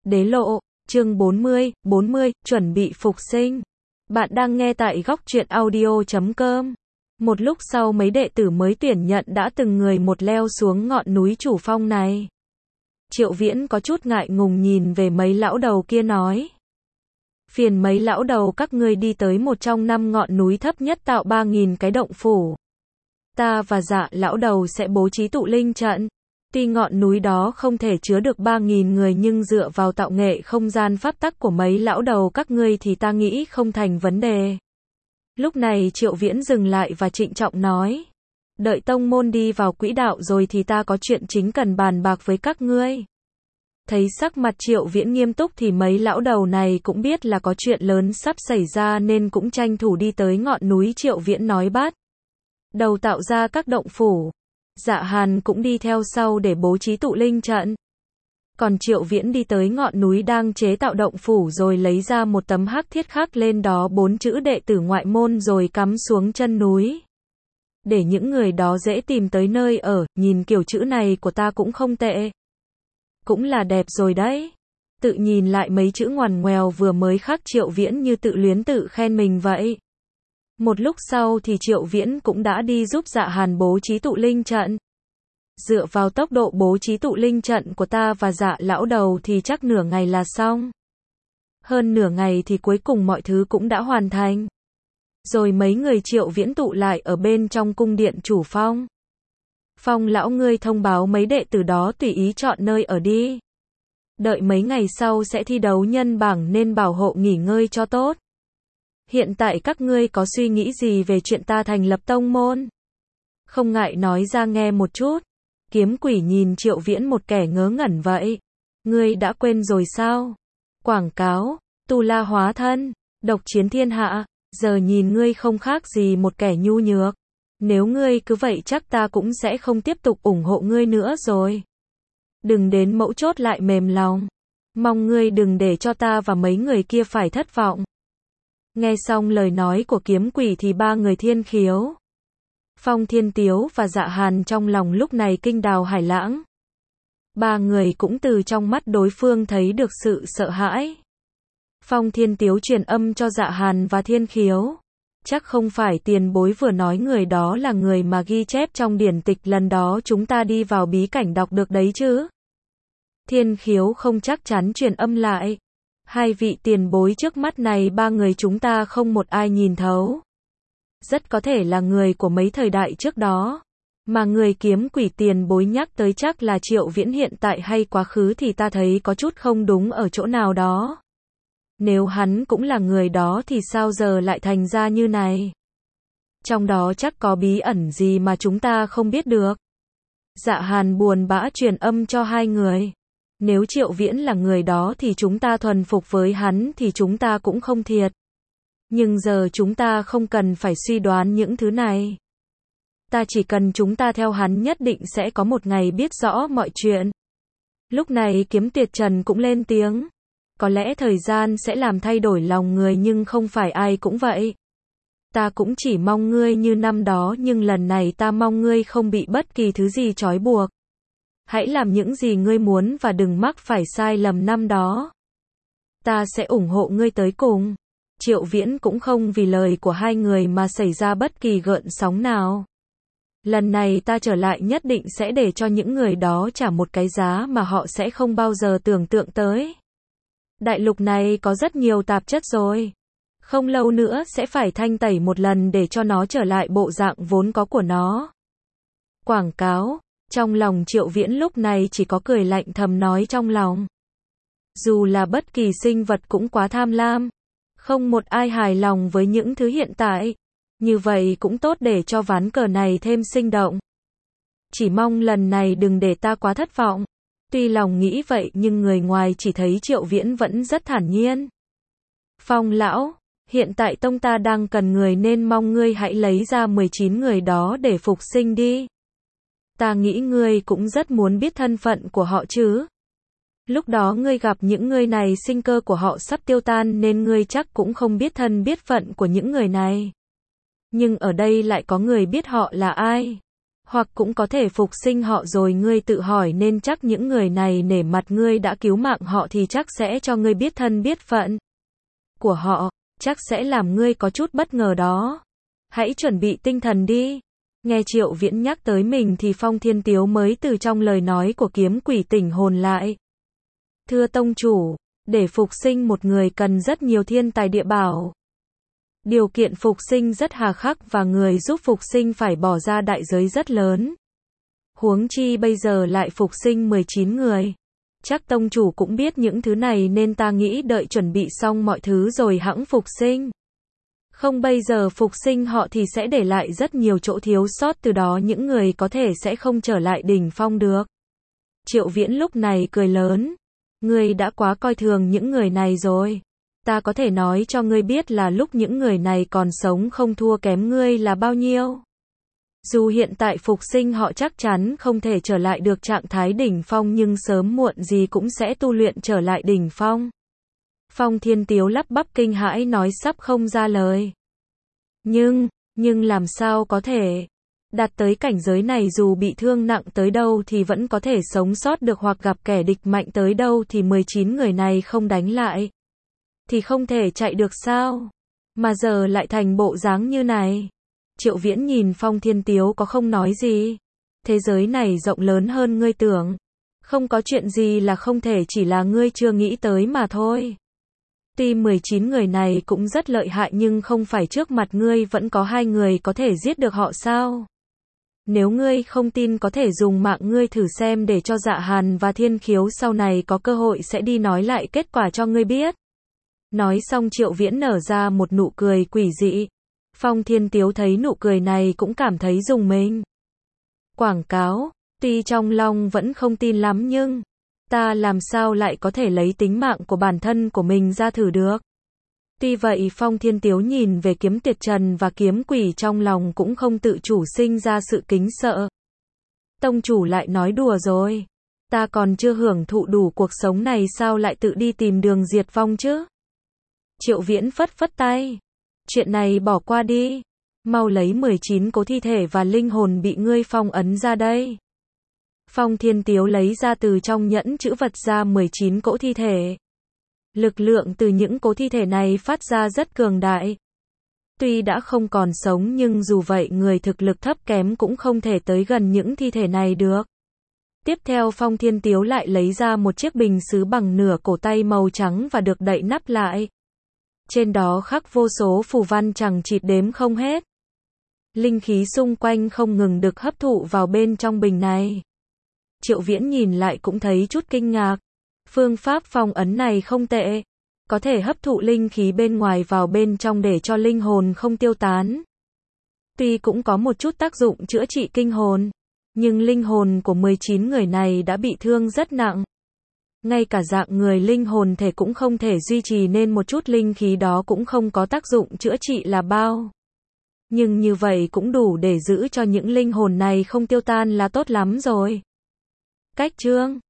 Đế lộ, chương 40, chuẩn bị phục sinh. Bạn đang nghe tại góc truyện audio.com. Một lúc sau mấy đệ tử mới tuyển nhận đã từng người một leo xuống ngọn núi chủ phong này. Triệu Viễn có chút ngại ngùng nhìn về mấy lão đầu kia nói. Phiền mấy lão đầu các ngươi đi tới một trong 5 ngọn núi thấp nhất tạo 3.000 cái động phủ. Ta và Dạ lão đầu sẽ bố trí tụ linh trận. Tuy ngọn núi đó không thể chứa được 3.000 người nhưng dựa vào tạo nghệ không gian pháp tắc của mấy lão đầu các ngươi thì ta nghĩ không thành vấn đề. Lúc này Triệu Viễn dừng lại và trịnh trọng nói. Đợi tông môn đi vào quỹ đạo rồi thì ta có chuyện chính cần bàn bạc với các ngươi. Thấy sắc mặt Triệu Viễn nghiêm túc thì mấy lão đầu này cũng biết là có chuyện lớn sắp xảy ra nên cũng tranh thủ đi tới ngọn núi. Triệu Viễn nói bắt đầu tạo ra các động phủ. Dạ Hàn cũng đi theo sau để bố trí tụ linh trận. Còn Triệu Viễn đi tới ngọn núi đang chế tạo động phủ rồi lấy ra một tấm hắc thiết khắc lên đó 4 chữ đệ tử ngoại môn rồi cắm xuống chân núi. Để những người đó dễ tìm tới nơi ở, nhìn kiểu chữ này của ta cũng không tệ. Cũng là đẹp rồi đấy. Tự nhìn lại mấy chữ ngoằn ngoèo vừa mới khắc Triệu Viễn như tự luyến tự khen mình vậy. Một lúc sau thì Triệu Viễn cũng đã đi giúp Dạ Hàn bố trí tụ linh trận. Dựa vào tốc độ bố trí tụ linh trận của ta và Dạ lão đầu thì chắc nửa ngày là xong. Hơn nửa ngày thì cuối cùng mọi thứ cũng đã hoàn thành. Rồi mấy người Triệu Viễn tụ lại ở bên trong cung điện chủ phong. Phong lão ngươi thông báo mấy đệ tử đó tùy ý chọn nơi ở đi. Đợi mấy ngày sau sẽ thi đấu nhân bảng nên bảo hộ nghỉ ngơi cho tốt. Hiện tại các ngươi có suy nghĩ gì về chuyện ta thành lập tông môn? Không ngại nói ra nghe một chút. Kiếm Quỷ nhìn Triệu Viễn một kẻ ngớ ngẩn vậy. Ngươi đã quên rồi sao? Quảng cáo, tu la hóa thân, độc chiến thiên hạ, giờ nhìn ngươi không khác gì một kẻ nhu nhược. Nếu ngươi cứ vậy chắc ta cũng sẽ không tiếp tục ủng hộ ngươi nữa rồi. Đừng đến mấu chốt lại mềm lòng. Mong ngươi đừng để cho ta và mấy người kia phải thất vọng. Nghe xong lời nói của Kiếm Quỷ thì ba người Thiên Khiếu, Phong Thiên Tiếu và Dạ Hàn trong lòng lúc này kinh đào hải lãng. Ba người cũng từ trong mắt đối phương thấy được sự sợ hãi. Phong Thiên Tiếu truyền âm cho Dạ Hàn và Thiên Khiếu. Chắc không phải tiền bối vừa nói người đó là người mà ghi chép trong điển tịch lần đó chúng ta đi vào bí cảnh đọc được đấy chứ? Thiên Khiếu không chắc chắn truyền âm lại. Hai vị tiền bối trước mắt này ba người chúng ta không một ai nhìn thấu. Rất có thể là người của mấy thời đại trước đó. Mà người Kiếm Quỷ tiền bối nhắc tới chắc là Triệu Viễn hiện tại hay quá khứ thì ta thấy có chút không đúng ở chỗ nào đó. Nếu hắn cũng là người đó thì sao giờ lại thành ra như này? Trong đó chắc có bí ẩn gì mà chúng ta không biết được. Dạ Hàn buồn bã truyền âm cho hai người. Nếu Triệu Viễn là người đó thì chúng ta thuần phục với hắn thì chúng ta cũng không thiệt. Nhưng giờ chúng ta không cần phải suy đoán những thứ này. Ta chỉ cần chúng ta theo hắn nhất định sẽ có một ngày biết rõ mọi chuyện. Lúc này Kiếm Tuyệt Trần cũng lên tiếng. Có lẽ thời gian sẽ làm thay đổi lòng người nhưng không phải ai cũng vậy. Ta cũng chỉ mong ngươi như năm đó nhưng lần này ta mong ngươi không bị bất kỳ thứ gì trói buộc. Hãy làm những gì ngươi muốn và đừng mắc phải sai lầm năm đó. Ta sẽ ủng hộ ngươi tới cùng. Triệu Viễn cũng không vì lời của hai người mà xảy ra bất kỳ gợn sóng nào. Lần này ta trở lại nhất định sẽ để cho những người đó trả một cái giá mà họ sẽ không bao giờ tưởng tượng tới. Đại lục này có rất nhiều tạp chất rồi. Không lâu nữa sẽ phải thanh tẩy một lần để cho nó trở lại bộ dạng vốn có của nó. Quảng cáo. Trong lòng Triệu Viễn lúc này chỉ có cười lạnh thầm nói trong lòng. Dù là bất kỳ sinh vật cũng quá tham lam. Không một ai hài lòng với những thứ hiện tại. Như vậy cũng tốt để cho ván cờ này thêm sinh động. Chỉ mong lần này đừng để ta quá thất vọng. Tuy lòng nghĩ vậy nhưng người ngoài chỉ thấy Triệu Viễn vẫn rất thản nhiên. Phong lão, hiện tại tông ta đang cần người nên mong ngươi hãy lấy ra 19 người đó để phục sinh đi. Ta nghĩ ngươi cũng rất muốn biết thân phận của họ chứ. Lúc đó ngươi gặp những người này sinh cơ của họ sắp tiêu tan nên ngươi chắc cũng không biết thân biết phận của những người này. Nhưng ở đây lại có người biết họ là ai. Hoặc cũng có thể phục sinh họ rồi ngươi tự hỏi nên chắc những người này nể mặt ngươi đã cứu mạng họ thì chắc sẽ cho ngươi biết thân biết phận của họ, chắc sẽ làm ngươi có chút bất ngờ đó. Hãy chuẩn bị tinh thần đi. Nghe Triệu Viễn nhắc tới mình thì Phong Thiên Tiếu mới từ trong lời nói của kiếm quỷ tỉnh hồn lại. Thưa tông chủ, để phục sinh một người cần rất nhiều thiên tài địa bảo. Điều kiện phục sinh rất hà khắc và người giúp phục sinh phải bỏ ra đại giới rất lớn. Huống chi bây giờ lại phục sinh 19 người. Chắc tông chủ cũng biết những thứ này nên ta nghĩ đợi chuẩn bị xong mọi thứ rồi hẵng phục sinh. Không bây giờ phục sinh họ thì sẽ để lại rất nhiều chỗ thiếu sót, từ đó những người có thể sẽ không trở lại đỉnh phong được. Triệu Viễn lúc này cười lớn. Ngươi đã quá coi thường những người này rồi. Ta có thể nói cho ngươi biết là lúc những người này còn sống không thua kém ngươi là bao nhiêu. Dù hiện tại phục sinh họ chắc chắn không thể trở lại được trạng thái đỉnh phong nhưng sớm muộn gì cũng sẽ tu luyện trở lại đỉnh phong. Phong Thiên Tiếu lắp bắp kinh hãi nói sắp không ra lời. Nhưng làm sao có thể? Đạt tới cảnh giới này dù bị thương nặng tới đâu thì vẫn có thể sống sót được, hoặc gặp kẻ địch mạnh tới đâu thì 19 người này không đánh lại thì không thể chạy được sao? Mà giờ lại thành bộ dáng như này. Triệu Viễn nhìn Phong Thiên Tiếu có không nói gì. Thế giới này rộng lớn hơn ngươi tưởng. Không có chuyện gì là không thể, chỉ là ngươi chưa nghĩ tới mà thôi. Tuy 19 người này cũng rất lợi hại nhưng không phải trước mặt ngươi vẫn có 2 người có thể giết được họ sao? Nếu ngươi không tin có thể dùng mạng ngươi thử xem để cho Dạ Hàn và Thiên Khiếu sau này có cơ hội sẽ đi nói lại kết quả cho ngươi biết. Nói xong Triệu Viễn nở ra một nụ cười quỷ dị. Phong Thiên Tiếu thấy nụ cười này cũng cảm thấy rùng mình. Quảng cáo, tuy trong lòng vẫn không tin lắm nhưng ta làm sao lại có thể lấy tính mạng của bản thân của mình ra thử được. Tuy vậy Phong Thiên Tiếu nhìn về kiếm tuyệt trần và kiếm quỷ trong lòng cũng không tự chủ sinh ra sự kính sợ. Tông chủ lại nói đùa rồi. Ta còn chưa hưởng thụ đủ cuộc sống này sao lại tự đi tìm đường diệt vong chứ? Triệu Viễn phất phất tay. Chuyện này bỏ qua đi. Mau lấy 19 cố thi thể và linh hồn bị ngươi phong ấn ra đây. Phong Thiên Tiếu lấy ra từ trong nhẫn chữ vật ra 19 cỗ thi thể. Lực lượng từ những cố thi thể này phát ra rất cường đại. Tuy đã không còn sống nhưng dù vậy người thực lực thấp kém cũng không thể tới gần những thi thể này được. Tiếp theo Phong Thiên Tiếu lại lấy ra một chiếc bình sứ bằng nửa cổ tay màu trắng và được đậy nắp lại. Trên đó khắc vô số phù văn chẳng chịt đếm không hết. Linh khí xung quanh không ngừng được hấp thụ vào bên trong bình này. Triệu Viễn nhìn lại cũng thấy chút kinh ngạc. Phương pháp phong ấn này không tệ. Có thể hấp thụ linh khí bên ngoài vào bên trong để cho linh hồn không tiêu tán. Tuy cũng có một chút tác dụng chữa trị kinh hồn, nhưng linh hồn của 19 người này đã bị thương rất nặng. Ngay cả dạng người linh hồn thể cũng không thể duy trì nên một chút linh khí đó cũng không có tác dụng chữa trị là bao. Nhưng như vậy cũng đủ để giữ cho những linh hồn này không tiêu tan là tốt lắm rồi. Cách chương